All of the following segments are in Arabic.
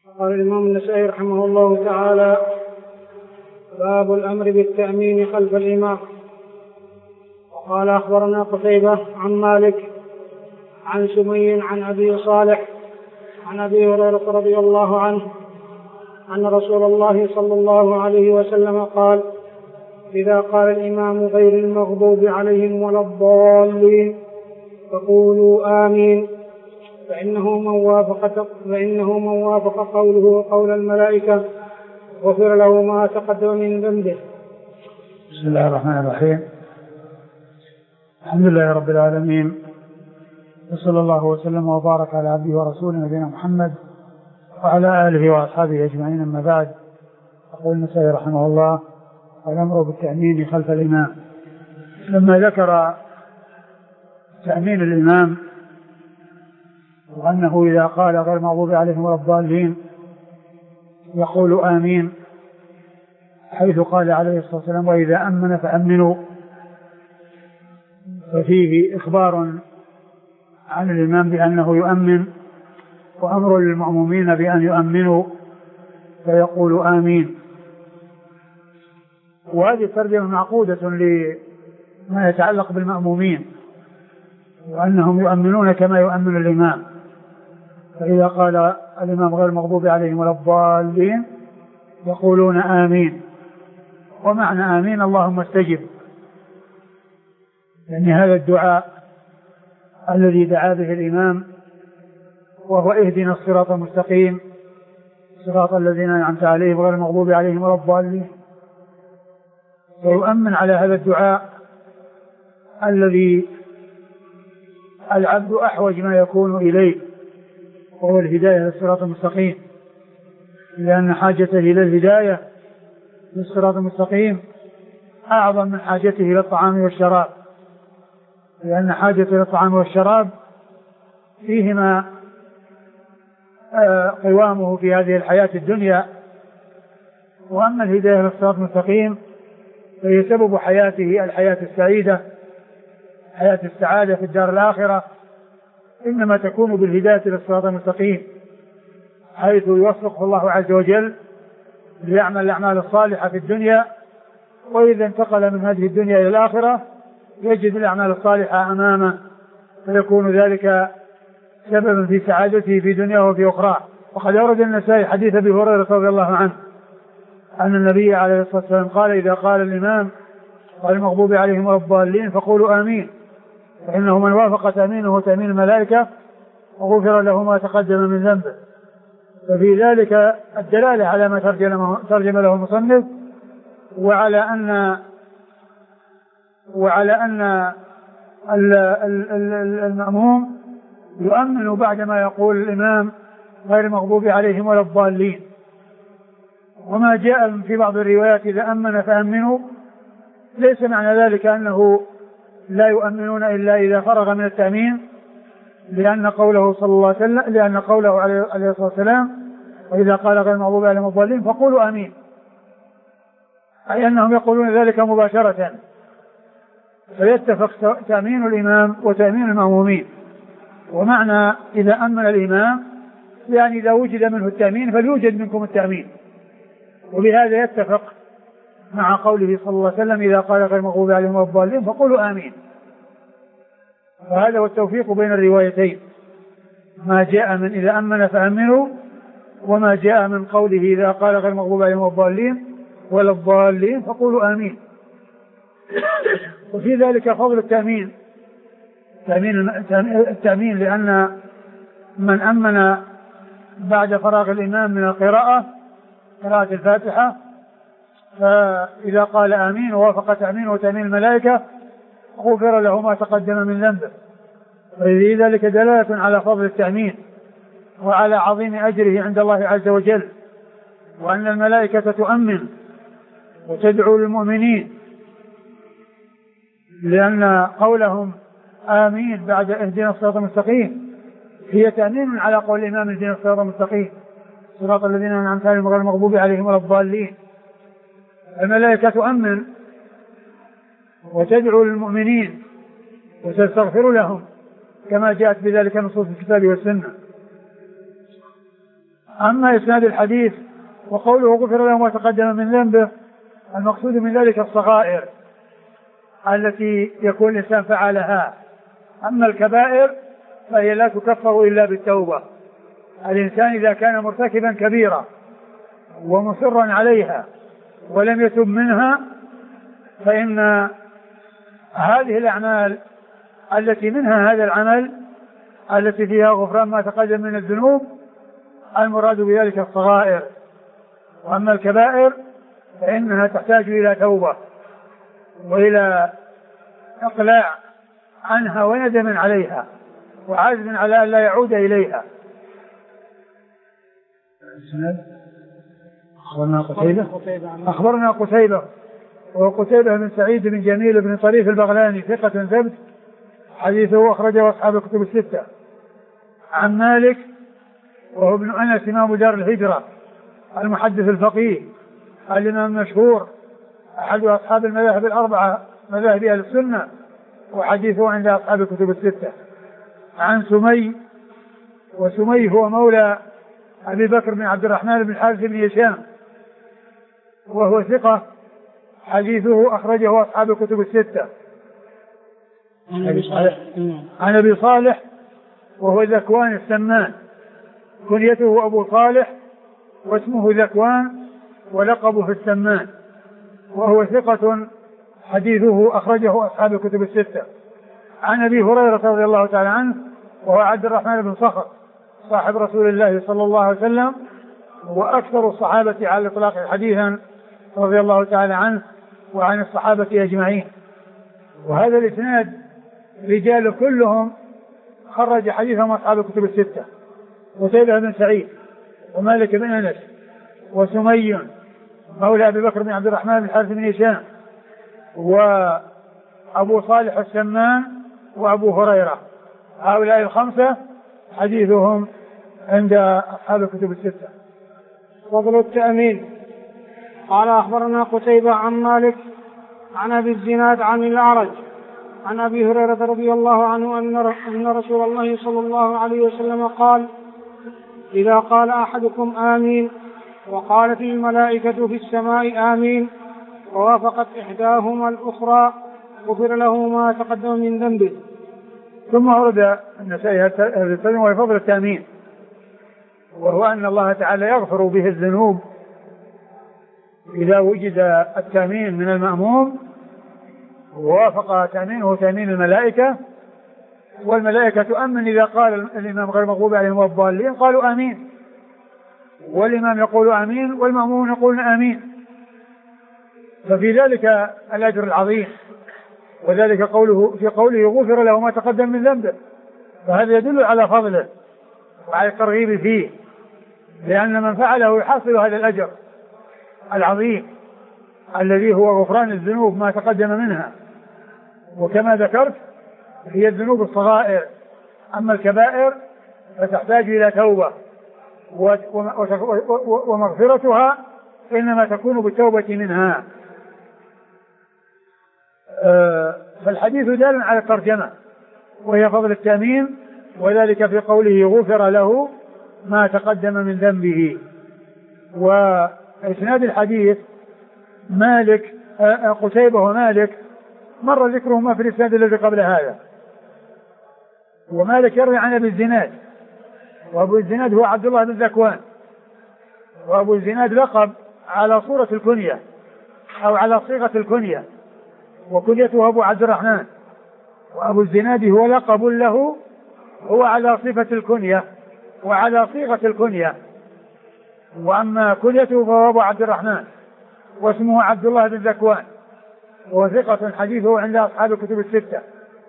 قال الإمام النسائي رحمه الله تعالى: باب الأمر بالتأمين خلف الإمام. وقال: أخبرنا قتيبة عن مالك عن سمي عن أبي صالح عن أبي هريرة رضي الله عنه أن رسول الله صلى الله عليه وسلم قال: إذا قال الإمام غير المغضوب عليهم ولا الضالين فقولوا آمين، فإنه من وافق قوله قول الملائكة غفر له ما تقدم من ذنبه. بسم الله الرحمن الرحيم. الحمد لله رب العالمين، وصلى الله وسلم وبارك على عبده ورسوله نبينا محمد وعلى آله وأصحابه أجمعين. أما بعد، يقول النسائي رحمه الله: الأمر بالتأمين خلف الإمام. لما ذكر تأمين الإمام وأنه إذا قال غير المغضوب عليهم ولا الضالين يقول آمين، حيث قال عليه الصلاة والسلام: وإذا أمن فأمنوا، ففيه إخبار عن الإمام بأنه يؤمن، وأمر للمأمومين بأن يؤمنوا فيقول آمين. وهذه الترجمة معقودة لما يتعلق بالمأمومين، وأنهم يؤمنون كما يؤمن الإمام. فإذا قال الإمام غير المغضوب عليهم ولا الضالين يقولون آمين. ومعنى آمين اللهم استجب، يعني هذا الدعاء الذي دعا به الإمام، وهو اهدنا الصراط المستقيم صراط الذين أنعمت عليهم غير المغضوب عليهم ولا الضالين، ويؤمن على هذا الدعاء الذي العبد أحوج ما يكون إليه، وهو الهداية للصراط المستقيم، لأن حاجته إلى الهداية للصراط المستقيم أعظم من حاجته إلى الطعام والشراب، لأن حاجته إلى الطعام والشراب فيهما قوامه في هذه الحياة الدنيا، وأما الهداية للصراط المستقيم فهي سبب حياته الحياة السعيدة، حياة السعادة في الدار الآخرة، إنما تكون بالهداية للصراط المستقيم، حيث يوفقه الله عز وجل ليعمل الأعمال الصالحة في الدنيا، وإذا انتقل من هذه الدنيا إلى الآخرة يجد الأعمال الصالحة أمامه، فيكون ذلك سببا في سعادته في دنيا وفي أخرى. وقد أورد النسائي حديث أبي هريرة رضي الله عنه أن النبي عليه الصلاة والسلام قال: إذا قال الإمام غير المغضوب عليهم ولا الضالين فقولوا آمين، فإنه من وافق تأمينه تأمين الملائكة وغفر له ما تقدم من ذنبه. ففي ذلك الدلالة على ما ترجم له المصنف، وعلى أن المأموم يؤمن بعدما يقول الإمام غير المغضوب عليهم ولا الضالين. وما جاء في بعض الروايات إذا أمن فأمنوا، ليس معنى ذلك أنه لا يؤمنون إلا إذا فرغ من التأمين، لأن قوله صلى الله عليه وسلم، لأن قوله عليه الصلاة والسلام: وإذا قال غير المغضوب عليهم ولا الضالين فقولوا آمين، أي أنهم يقولون ذلك مباشرة، فيتفق تأمين الإمام وتأمين المأمومين. ومعنى إذا أمن الإمام يعني إذا وجد منه التأمين فليوجد منكم التأمين، وبهذا يتفق مع قوله صلى الله عليه وسلم: إذا قال غير المغضوب عليهم ولا الضالين فقولوا آمين. فهذا هو التوفيق بين الروايتين، ما جاء من إذا أمن فأمنوا، وما جاء من قوله إذا قال غير المغضوب عليهم ولا الضالين فقولوا آمين. وفي ذلك فضل التأمين، لأن من أمن بعد فراغ الإمام من قراءة الفاتحة، فإذا قال آمين ووافق تأمين وتأمين الملائكة غفر له ما تقدم من ذنبه. ففي ذلك دلالة على فضل التأمين وعلى عظيم أجره عند الله عز وجل، وأن الملائكة تؤمن وتدعو للمؤمنين، لأن قولهم آمين بعد اهدنا الصراط المستقيم هي تأمين على قول الإمام اهدنا الصراط المستقيم صراط الذين أنعمت عليهم غير المغضوب عليهم ولا الضالين. الملائكة تؤمن وتدعو للمؤمنين وتستغفر لهم، كما جاءت بذلك نصوص الكتاب والسنة. أما إسناد الحديث وقوله غفر له ما تقدم من ذنبه، المقصود من ذلك الصغائر التي يكون الإنسان فعلها. أما الكبائر فهي لا تكفر إلا بالتوبة. الإنسان إذا كان مرتكبا كبيرة ومصرا عليها ولم يتب منها، فإن هذه الأعمال التي منها هذا العمل التي فيها غفران ما تقدم من الذنوب المراد بذلك الصغائر. وأما الكبائر فإنها تحتاج إلى توبة وإلى إقلاع عنها وندم عليها وعزم على أن لا يعود إليها. أخبرنا قتيبة وقتيبة بن سعيد بن جميل بن طريف البغلاني ثقة ثبت، حديثه أخرجه أصحاب الكتب الستة. عن مالك وهو ابن أنس إمام دار الهجرة المحدث الفقيه الإمام المشهور أحد أصحاب المذاهب الأربعة مذاهب أهل السنة، وحديثه عند أصحاب الكتب الستة. عن سمي، وسمي هو مولى أبي بكر بن عبد الرحمن بن الحارث بن هشام وهو ثقة، حديثه أخرجه أصحاب الكتب الستة. عن أبي صالح وهو ذكوان السمان، كنيته أبو صالح واسمه ذكوان ولقبه السمان، وهو ثقة، حديثه أخرجه أصحاب الكتب الستة. عن أبي هريرة رضي الله تعالى عنه وهو عبد الرحمن بن صخر صاحب رسول الله صلى الله عليه وسلم وأكثر الصحابة على الإطلاق حديثا رضي الله تعالى عنه وعن الصحابة أجمعين. وهذا الإسناد رجال كلهم خرج حديثهم أصحاب الكتب الستة: قتيبة بن سعيد ومالك بن أنس وسمي مولى أبي بكر بن عبد الرحمن بن الحارث بن هشام وأبو صالح السمان وأبو هريرة. هؤلاء الخمسة حديثهم عند أصحاب الكتب الستة. فضل التأمين. قال أخبرنا قتيبة عن مالك عن أبي الزناد عن الأعرج عن أبي هريرة رضي الله عنه أن رسول الله صلى الله عليه وسلم قال: إذا قال أحدكم آمين وقالت الملائكة في السماء آمين ووافقت إحداهما الأخرى غفر له ما تقدم من ذنبه. ثم ورد النسائي هذا وفضل التأمين، وهو أن الله تعالى يغفر به الذنوب إذا وجد التأمين من المأموم ووافق تأمينه تأمين الملائكة، والملائكة تؤمن إذا قال الإمام غير المغضوب عليهم ولا الضالين قالوا آمين، والإمام يقول آمين والمأمومون يقولون آمين، ففي ذلك الأجر العظيم. وذلك في قوله غفر له ما تقدم من ذنبه، فهذا يدل على فضله وعلى الترغيب فيه، لأن من فعله يحصل هذا الأجر العظيم الذي هو غفران الذنوب ما تقدم منها. وكما ذكرت هي الذنوب الصغائر، أما الكبائر فتحتاج إلى توبة ومغفرتها إنما تكون بالتوبة منها. فالحديث دال على الترجمة وهي فضل التأمين، وذلك في قوله غفر له ما تقدم من ذنبه. وإسناد الحديث مالك قتيبة ومالك مر ذكرهما في الإسناد الذي قبل هذا. ومالك يروي عن أبي الزناد، وأبو الزناد هو عبد الله بن ذكوان، وأبو الزناد لقب على صورة الكنية أو على صيغة الكنية، وكنيته أبو عبد الرحمن، وأبو الزناد هو لقب له هو على صفة الكنية وعلى صيغة الكنية. وأما كنيته فهو أبو عبد الرحمن واسمه عبد الله بن ذكوان، وهو ثقة حديثه عند أصحاب الكتب الستة.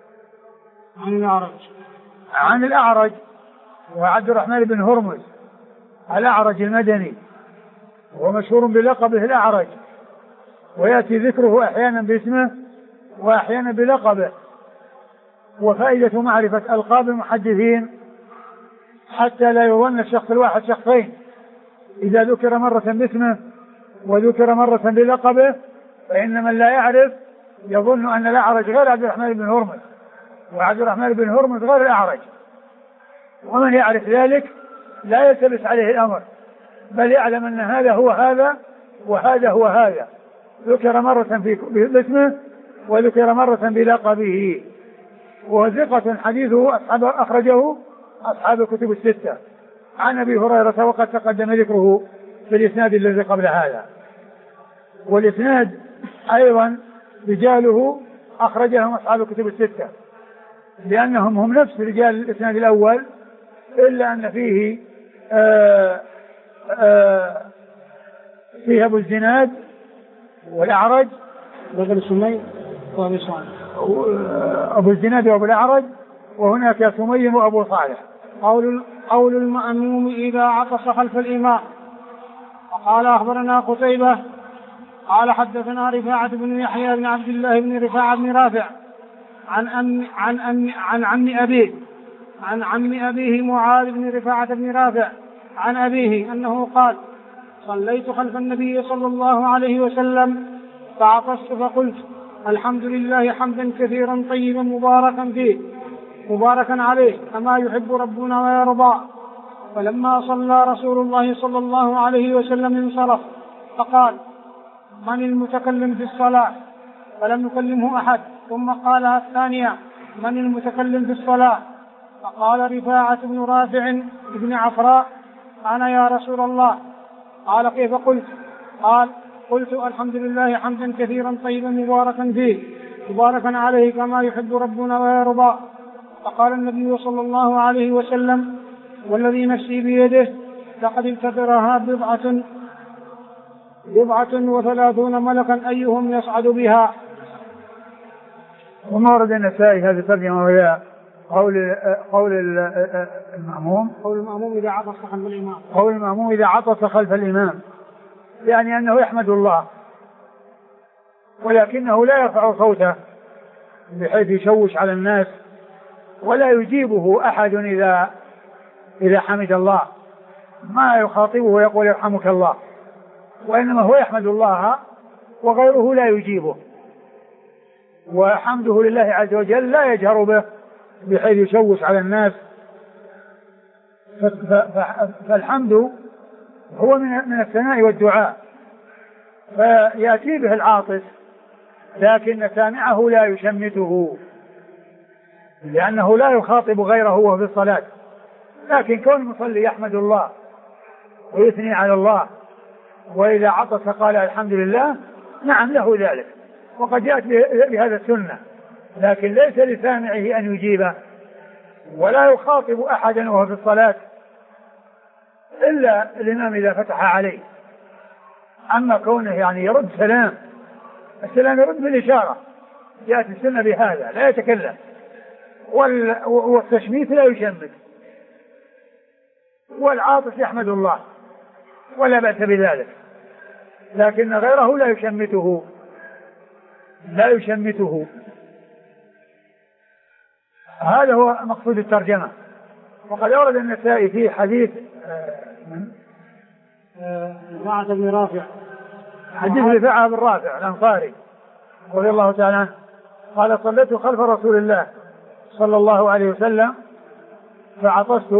عن الأعرج وعبد الرحمن بن هرمز الأعرج المدني، ومشهور بلقبه الأعرج، ويأتي ذكره أحيانا باسمه وأحيانا بلقبه. وفائدة معرفة ألقاب المحدثين حتى لا يظن الشخص الواحد شخصين، إذا ذكر مرة باسمه وذكر مرة بلقبه فإن من لا يعرف يظن أن الأعرج غير عبد الرحمن بن هرمز، وعبد الرحمن بن هرمز غير الأعرج، ومن يعرف ذلك لا يلتبس عليه الأمر بل يعلم أن هذا هو هذا وهذا هو هذا، ذكر مرة باسمه وذكر مرة بلقبه. وثقة حديثه أخرجه أصحاب الكتب الستة عن أبي هريرة، وقد تقدم ذكره في الإسناد الذي قبل هذا. والإسناد أيضا رجاله أخرجهم أصحاب الكتب الستة، لأنهم هم نفس رجال الإسناد الأول، إلا أن فيه فيه أبو الزناد والأعرج بن سمي وأبي صالح، أبو الزناد وأبو الأعرج، وهناك سمي وأبو صالح. قول المأموم إذا عطس خلف الإمام. وقال أخبرنا قتيبة قال حدثنا رفاعة بن يحيى بن عبد الله بن رفاعة بن رافع عن عم أبيه معاذ بن رفاعة بن رافع عن أبيه أنه قال: صليت خلف النبي صلى الله عليه وسلم فعطست فقلت: الحمد لله حمدا كثيرا طيبا مباركا فيه مباركا عليه كما يحب ربنا ويرضى. فلما صلى رسول الله صلى الله عليه وسلم انصرف فقال: من المتكلم في الصلاة؟ فلم يكلمه أحد. ثم قالها الثانية: من المتكلم في الصلاة؟ فقال رفاعة بن رافع بن عفراء: أنا يا رسول الله. قال: كيف قلت؟ قال: قلت: الحمد لله حمدا كثيرا طيبا مباركا فيه مباركا عليه كما يحب ربنا ويرضى. فقال النبي صلى الله عليه وسلم: والذي نفسي بيده لقد ابتدرها بضعة وثلاثون ملكا أيهم يصعد بها. وما ورد النسائي هذه الترجمة وهي قول المأموم إذا عطس خلف الإمام. قول المأموم إذا عطس خلف الإمام، يعني أنه يحمد الله، ولكنه لا يرفع صوته بحيث يشوش على الناس، ولا يجيبه أحد إذا حمد الله، ما يخاطبه ويقول يرحمك الله، وإنما هو يحمد الله وغيره لا يجيبه. وحمده لله عز وجل لا يجهر به بحيث يشوش على الناس. فالحمد هو من الثناء والدعاء، فيأتي به العاطس، لكن سامعه لا يشمته، لأنه لا يخاطب غيره وهو في الصلاة. لكن كون المصلي يحمد الله ويثني على الله، وإذا عطس قال الحمد لله، نعم له ذلك، وقد يأتي بهذا السنة، لكن ليس لسامعه أن يجيبه، ولا يخاطب أحدا وهو في الصلاة إلا الإمام إذا فتح عليه. أما كونه يعني يرد السلام يرد بالإشارة، يأتي السنة بهذا، لا يتكلم، والتشميت لا يشمت، والعاطس يحمد الله ولا بأس بذلك، لكن غيره لا يشمته. هذا هو مقصود الترجمة. وقد أورد النسائي في حديث رفاعة بن رافع، حديث رفاعة بن رافع الأنصاري رضي الله تعالى عنه قال: صليت خلف رسول الله صلى الله عليه وسلم فعطست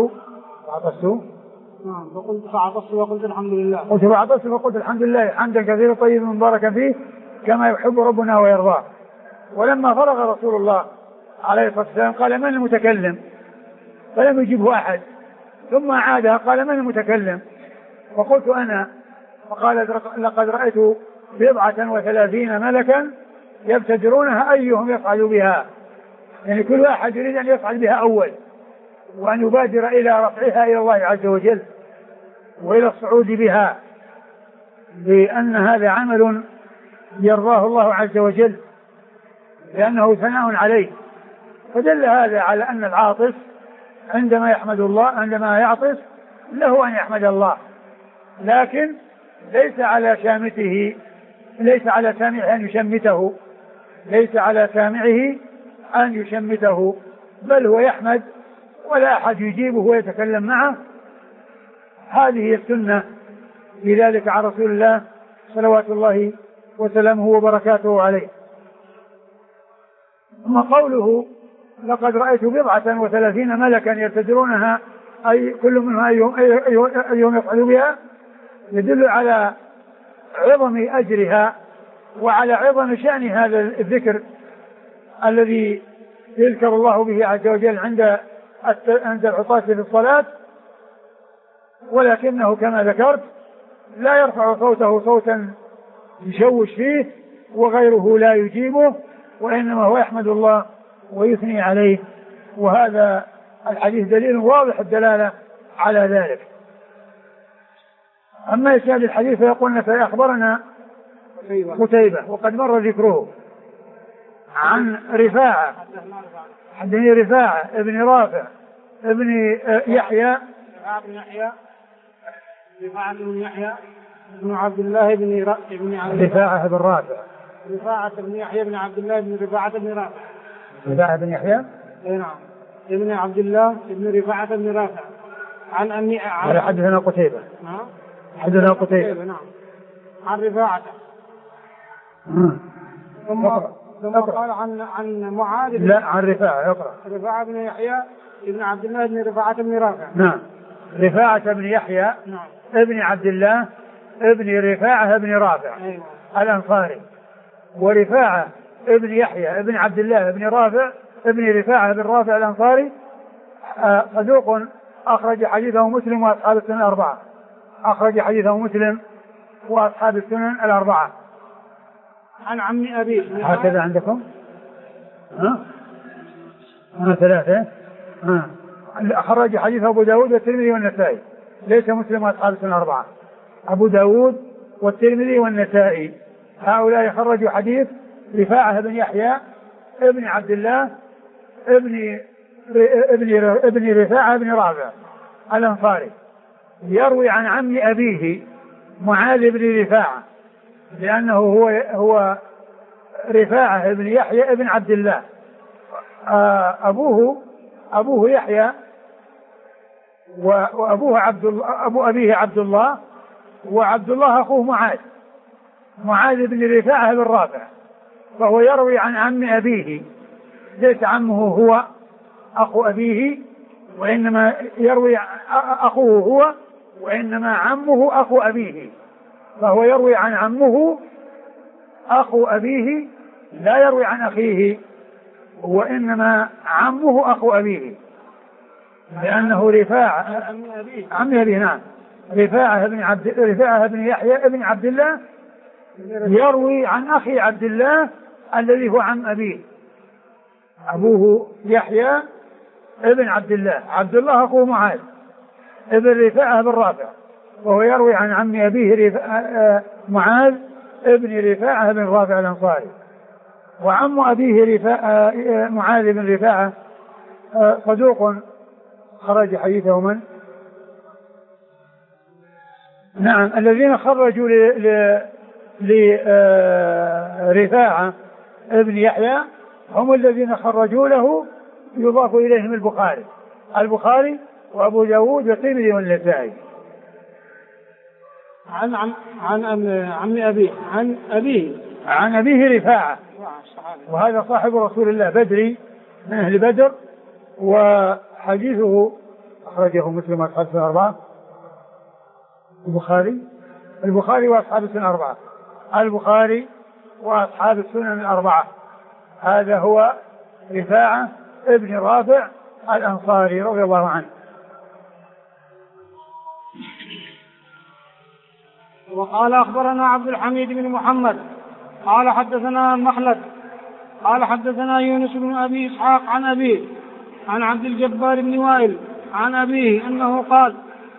وقلت الحمد لله. فعطست وقلت الحمد لله حمدا كثيرا طيبا مباركا فيه كما يحب ربنا ويرضاه. ولما فرغ رسول الله عليه الصلاة والسلام قال: من المتكلم؟ فلم يجبه أحد. ثم عادها قال: من المتكلم؟ فقلت: أنا. فقال: لقد رأيت 37 ملكا يبتدرونها أيهم يصعد بها، يعني كل واحد يريد أن يصعد بها أول، وأن يبادر إلى رفعها إلى الله عز وجل وإلى الصعود بها، لأن هذا عمل يرضاه الله عز وجل، لأنه ثناء عليه. فدل هذا على أن العاطس عندما يحمد الله، عندما يعطس له أن يحمد الله، لكن ليس على سامعه أن يشمته، بل هو يحمد ولا أحد يجيبه ويتكلم معه. هذه السنة في ذلك عن رسول الله صلوات الله وسلامه وبركاته عليه. ثم قوله: لقد رأيت 37 ملكا يبتدرونها أي كل منها أيهم يصعد بها، يدل على عظم أجرها وعلى عظم شأن هذا الذكر الذي يذكر الله به عز وجل عند العطاة في الصلاة، ولكنه كما ذكرت لا يرفع صوته صوتا يشوش فيه وغيره لا يجيبه، وإنما هو يحمد الله ويثني عليه. وهذا الحديث دليل واضح الدلالة على ذلك. أما إسناد الحديث فيقولنا فأخبرنا قتيبة وقد مر ذكره عن رفاعة، حدثني رفاعة ابن رافع ابن يحيى رفاعة بن يحيى بن عبد الله بن رفاعة بن رافع رفاعة بن يحيى بن عبد الله بن رفاعة بن رافع رفاعة بن يحيى نعم ابن عبد الله بن رفاعة بن رافع عن أمي حدثنا قتيبة حدثنا قتيبة نعم عن رفاعة ثم قال عن معاذ لا عن رفاعة يقرأ رفاعة بن يحيى ابن عبد الله بن رفاعة بن رافع نعم رفاعة بن يحيى نعم ابن عبد الله ابن رفاعة بن رافع أيوة. الأنصاري. ورفاعة ابن يحيى ابن عبد الله ابن رافع ابن رفاعة بن رافع الأنصاري صدوق أخرج حديثه مسلم وأصحاب السنن الأربعة. أخرج حديثه مسلم وأصحاب السنن الأربعة. عن عم أبيه هكذا عندكم ثلاثة أخرج حديث أبو داود والترمذي والنسائي، ليس مسلم وأصحاب السنن الأربعة. أبو داود والترمذي والنسائي هؤلاء خرجوا حديث رفاعة بن يحيى ابن عبد الله ابن رفاعة بن رافع الأنصاري، يروي عن عم أبيه معاذ بن رفاعة، لأنه هو رفاعة بن يحيى ابن عبد الله. أبوه يحيى وأبوه عبد الله، أبو أبيه عبد الله، وعبد الله أخوه معاذ بن رفاعة بن رافع، فهو يروي عن عم أبيه، ليس عمه هو أخو أبيه، وإنما يروي أخوه هو، وإنما عمه أخو أبيه، فهو يروي عن عمه أخو أبيه، لا يروي عن أخيه، وإنما عمه أخو أبيه، لأنه رفاعة عم أبيه نعم رفاعة بن يحيى ابن عبد الله يروي عن أخي عبد الله الذي هو عم أبيه. أبوه يحيى ابن عبد الله، عبد الله أخوه معاذ ابن رفاعة بن رافع، وهو يروي عن عم أبيه معاذ ابن رفاعة بن رافع الأنصاري. وعم أبيه معاذ بن رفاعة صدوق خرج حديثه من؟ نعم الذين خرجوا لرفاعة ابن يحيى هم الذين خرجوا له يضاف إليهم البخاري وأبو داود والترمذي والنسائي. عن أبيه رفاعة، وهذا صاحب رسول الله بدري من أهل بدر، وحديثه أخرجه مسلم وأصحاب السنن الأربعة. البخاري وأصحاب السنن الأربعة. البخاري وأصحاب السنن الأربعة. هذا هو رفاعة ابن رافع الأنصاري رضي الله عنه. وقال أخبرنا عبد الحميد بن محمد قال حدثنا المخلد قال حدثنا يونس بن أبي إسحاق عن أبيه عن عبد الجبار بن وائل عن أبيه أنه قال: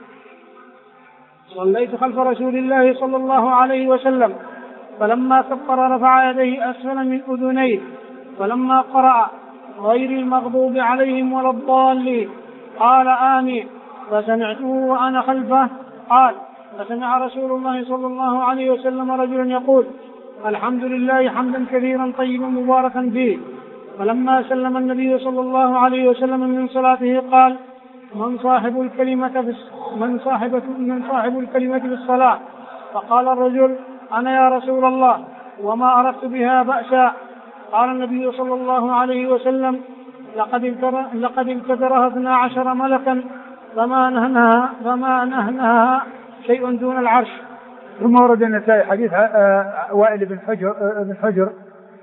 صليت خلف رسول الله صلى الله عليه وسلم فلما كبر رفع يديه أسفل من أذنيه، فلما قرأ غير المغضوب عليهم ولا الضالين قال آمين، فسمعته وأنا خلفه قال: فسمع رسول الله صلى الله عليه وسلم رجلا يقول: الحمد لله حمدا كثيرا طيبا مباركا فيه. فلما سلم النبي صلى الله عليه وسلم من صلاته قال: من صاحب الكلمة في الصلاة؟ فقال الرجل: أنا يا رسول الله، وما أردت بها بأسا. قال النبي صلى الله عليه وسلم: لقد ابتدرها 12 ملكا فما نهنها شيء دون العرش. ثم ورد النسائي حديث وائل بن حجر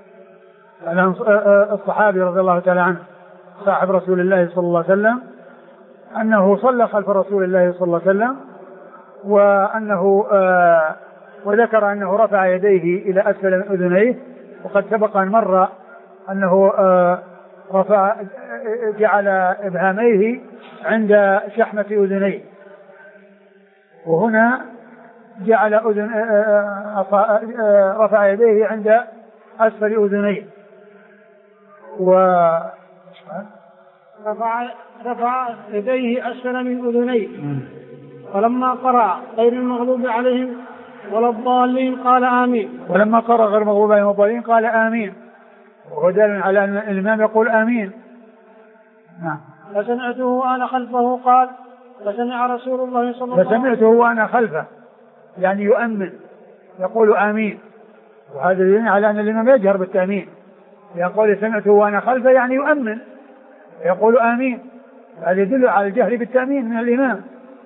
الصحابي رضي الله تعالى عنه صاحب رسول الله صلى الله عليه وسلم أنه صلى خلف رسول الله صلى الله عليه وسلم وذكر أنه رفع يديه إلى أسفل من أذنيه، وقد سبق أن مر أنه جعل إبهاميه عند شحمة أذنيه، وهنا جعل رفع يديه عند أسفل أذنيه رفع يديه أسفل من أذنيه. ولما قرأ غير المغضوب عليهم ولا الضالين قال آمين. ولما قرأ غير المغضوب عليهم ولا الضالين قال آمين، وهو دال على أن الإمام يقول آمين. فسمعته وأنا خلفه قال فسمع رسول الله صلى الله عليه وسلم. فسمعته وأنا خلفه يعني يؤمن يقول آمين، وهذا يدل على أن الإمام يجهر بالتأمين، يقول سمعته وأنا خلفه يعني يؤمن يقول آمين، هذا يدل على الجهر بالتأمين من الإمام.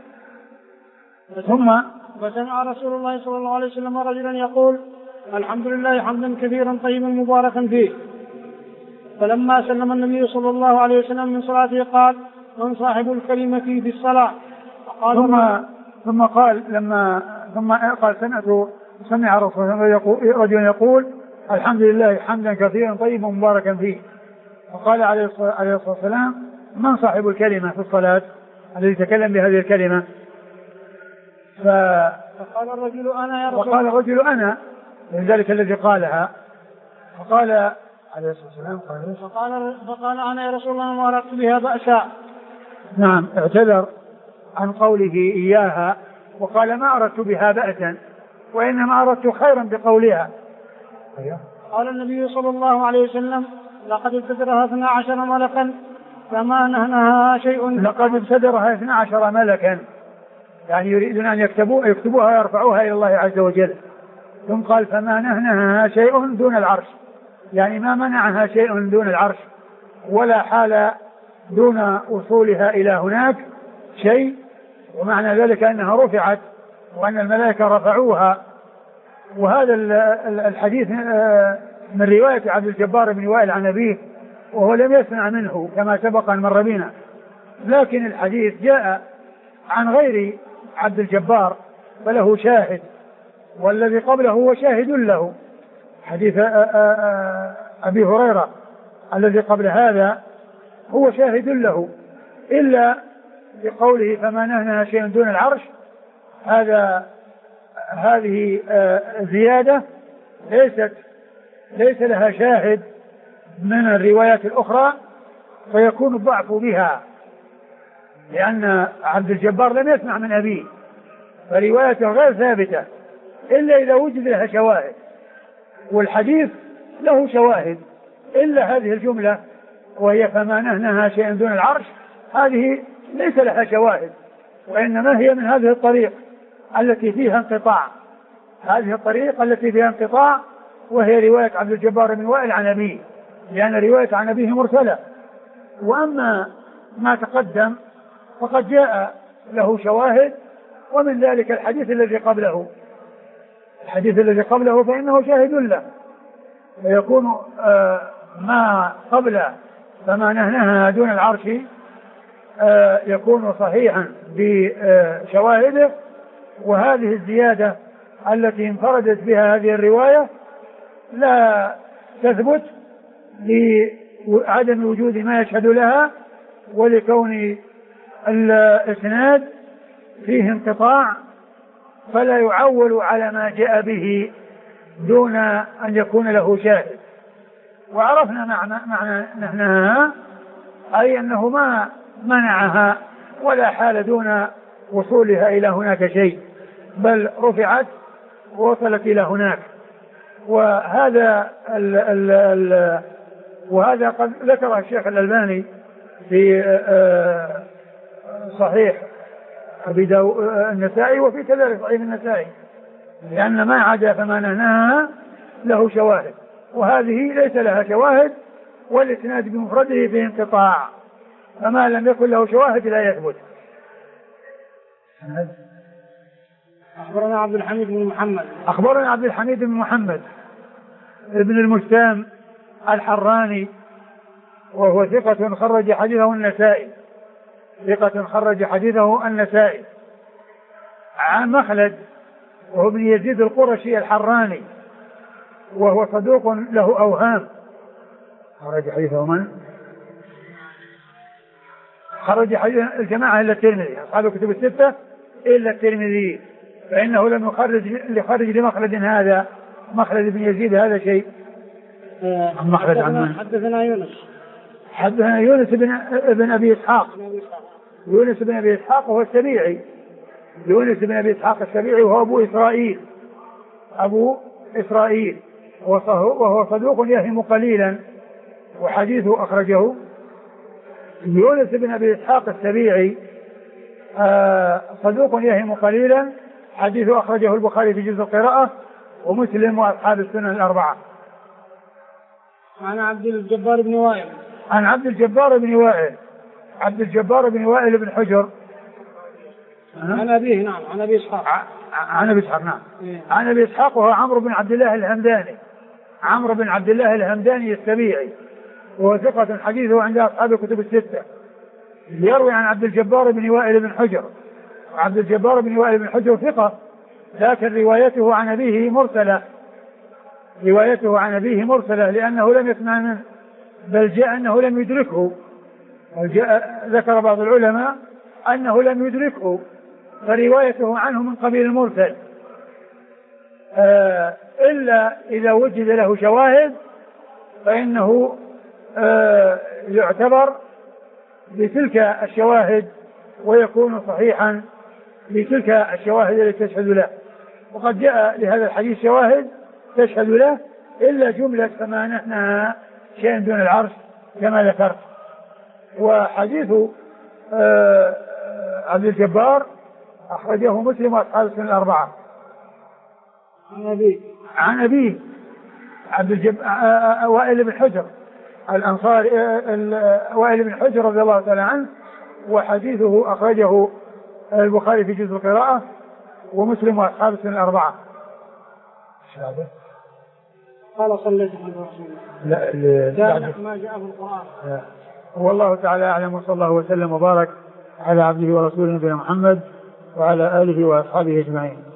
ثم فسمع رسول الله صلى الله عليه وسلم رجلا يقول الحمد لله حمدا كثيرا طيبا مباركا فيه. فلما سلم النبي صلى الله عليه وسلم من صلاته قال من صاحب الكلمة في الصلاة؟ ثم قال سمع رسول الله رجلا يقول الحمد لله حمدا كثيرا طيبا مباركا فيه. فقال عليه الصلاة والسلام من صاحب الكلمة في الصلاة الذي تكلم بهذه الكلمة؟ فقال الرجل أنا يا رسول الله. فقال الرجل أنا، لذلك الذي قالها. فقال عليه الصلاة والسلام فقال أنا يا رسول الله ما أردت بها بأسا. نعم، اعتذر عن قوله إياها وقال ما أردت بها بأسا وإنما أردت خيرا بقولها. قال النبي صلى الله عليه وسلم لقد ابتدرها 12 ملكا فما نهنها شيء. لقد ابتدرها 12 ملكا، يعني يريدون أن يكتبوها ويرفعوها إلى الله عز وجل. ثم قال فما نهنها شيء دون العرش، يعني ما منعها شيء دون العرش ولا حال دون وصولها إلى هناك شيء، ومعنى ذلك أنها رفعت وأن الملائكة رفعوها. وهذا الحديث من رواية عبد الجبار بن وائل عن أبيه، وهو لم يسمع منه كما سبق أن مر بنا، لكن الحديث جاء عن غير عبد الجبار فله شاهد، والذي قبله هو شاهد له، حديث أبي هريرة الذي قبل هذا هو شاهد له، إلا بقوله فما نهنها شيء دون العرش. هذه زيادة ليس لها شاهد من الروايات الأخرى، فيكون الضعف بها، لأن عبد الجبار لم يسمع من أبيه، فروايته غير ثابتة إلا إذا وجد لها شواهد، والحديث له شواهد إلا هذه الجملة وهي فما نهنها شيء دون العرش، هذه ليس لها شواهد، وإنما هي من هذه الطريق التي فيها انقطاع، وهي رواية عبد الجبار بن وائل عن أبيه، لأن رواية عن أبيه مرسلة. وأما ما تقدم فقد جاء له شواهد، ومن ذلك الحديث الذي قبله فإنه شاهد له، فيكون ما قبل فما نهنها دون العرش يكون صحيحا بشواهده، وهذه الزيادة التي انفردت بها هذه الرواية لا تثبت لعدم وجود ما يشهد لها، ولكون الإسناد فيه انقطاع، فلا يعول على ما جاء به دون أن يكون له شاهد. وعرفنا معنى نهنها، أي أنه ما منعها ولا حال دون وصولها إلى هناك شيء، بل رفعت ووصلت إلى هناك. وهذا قد ذكره الشيخ الألباني في صحيح أبي داود النسائي، وفي كذلك صحيح النسائي، لأن ما عدا فما نهناها له شواهد، وهذه ليس لها شواهد، والإسناد بمفرده فيه انقطاع، فما لم يكن له شواهد لا يثبت. أخبرنا عبد الحميد بن محمد. أخبرنا عبد الحميد بن محمد ابن المجتام الحراني وهو ثقة خرج حديثه النسائي. ثقة خرج حديثه النسائي. عن مخلد وهو ابن يزيد القرشي الحراني وهو صدوق له أوهام. خرج حديثه من؟ خرج حديث الجماعة إلا الترمذي، أصحاب الكتب الستة إلا الترمذي، فإنه لم يخرج لمخلد هذا، مخلد بن يزيد هذا شيء. مخلد عن حدثنا يونس. حدثنا يونس بن أبي إسحاق. يونس بن أبي إسحاق وهو السبيعي. يونس بن أبي إسحاق السبيعي وهو أبو إسرائيل وهو صدوق يهم قليلا وحديثه أخرجه. يونس بن أبي إسحاق السبيعي صدوق يهم قليلا، حديثه أخرجه البخاري في جزء القراءة ومسلم وأصحاب السنن الأربعة. عن عبد الجبار بن وائل. عن عبد الجبار بن وائل. عبد الجبار بن وائل بن حجر. عن أبيه نعم. عن أبي إسحاق. عن أبي إسحاق نعم. عن أبي إسحاق وهو عمرو بن عبد الله الهمداني. عمرو بن عبد الله الهمداني السبيعي وهو ثقة حديثه عند أصحاب الكتب الستة. يروي عن عبد الجبار بن وائل بن حجر. عبد الجبار بن وائل بن حجر ثقة، لكن روايته عن أبيه مرسلة. روايته عن أبيه مرسلة لأنه لم يسمع منه، بل جاء أنه لم يدركه. ذكر بعض العلماء أنه لم يدركه، فروايته عنه من قبيل المرسل، إلا إذا وجد له شواهد فإنه يعتبر بتلك الشواهد ويكون صحيحا بتلك الشواهد التي تشهد له. وقد جاء لهذا الحديث شواهد تشهد له إلا جملة كما نحن شيء دون العرش كما ذكرت. وحديث عبد الجبار أخرجه مسلم وأصحاب السنن الأربعة. عن أبيه عبد وائل بن حجر الأنصاري، وائل بن حجر رضي الله تعالى عنه، وحديثه أخرجه البخاري في جزء القراءة ومسلم وأصحاب السنن الأربعة. قال صليت على رسول الله لا ما جاء في القرآن. والله تعالى أعلم، وصلى الله وسلم وبارك على عبده ورسوله نبينا محمد وعلى آله وأصحابه أجمعين.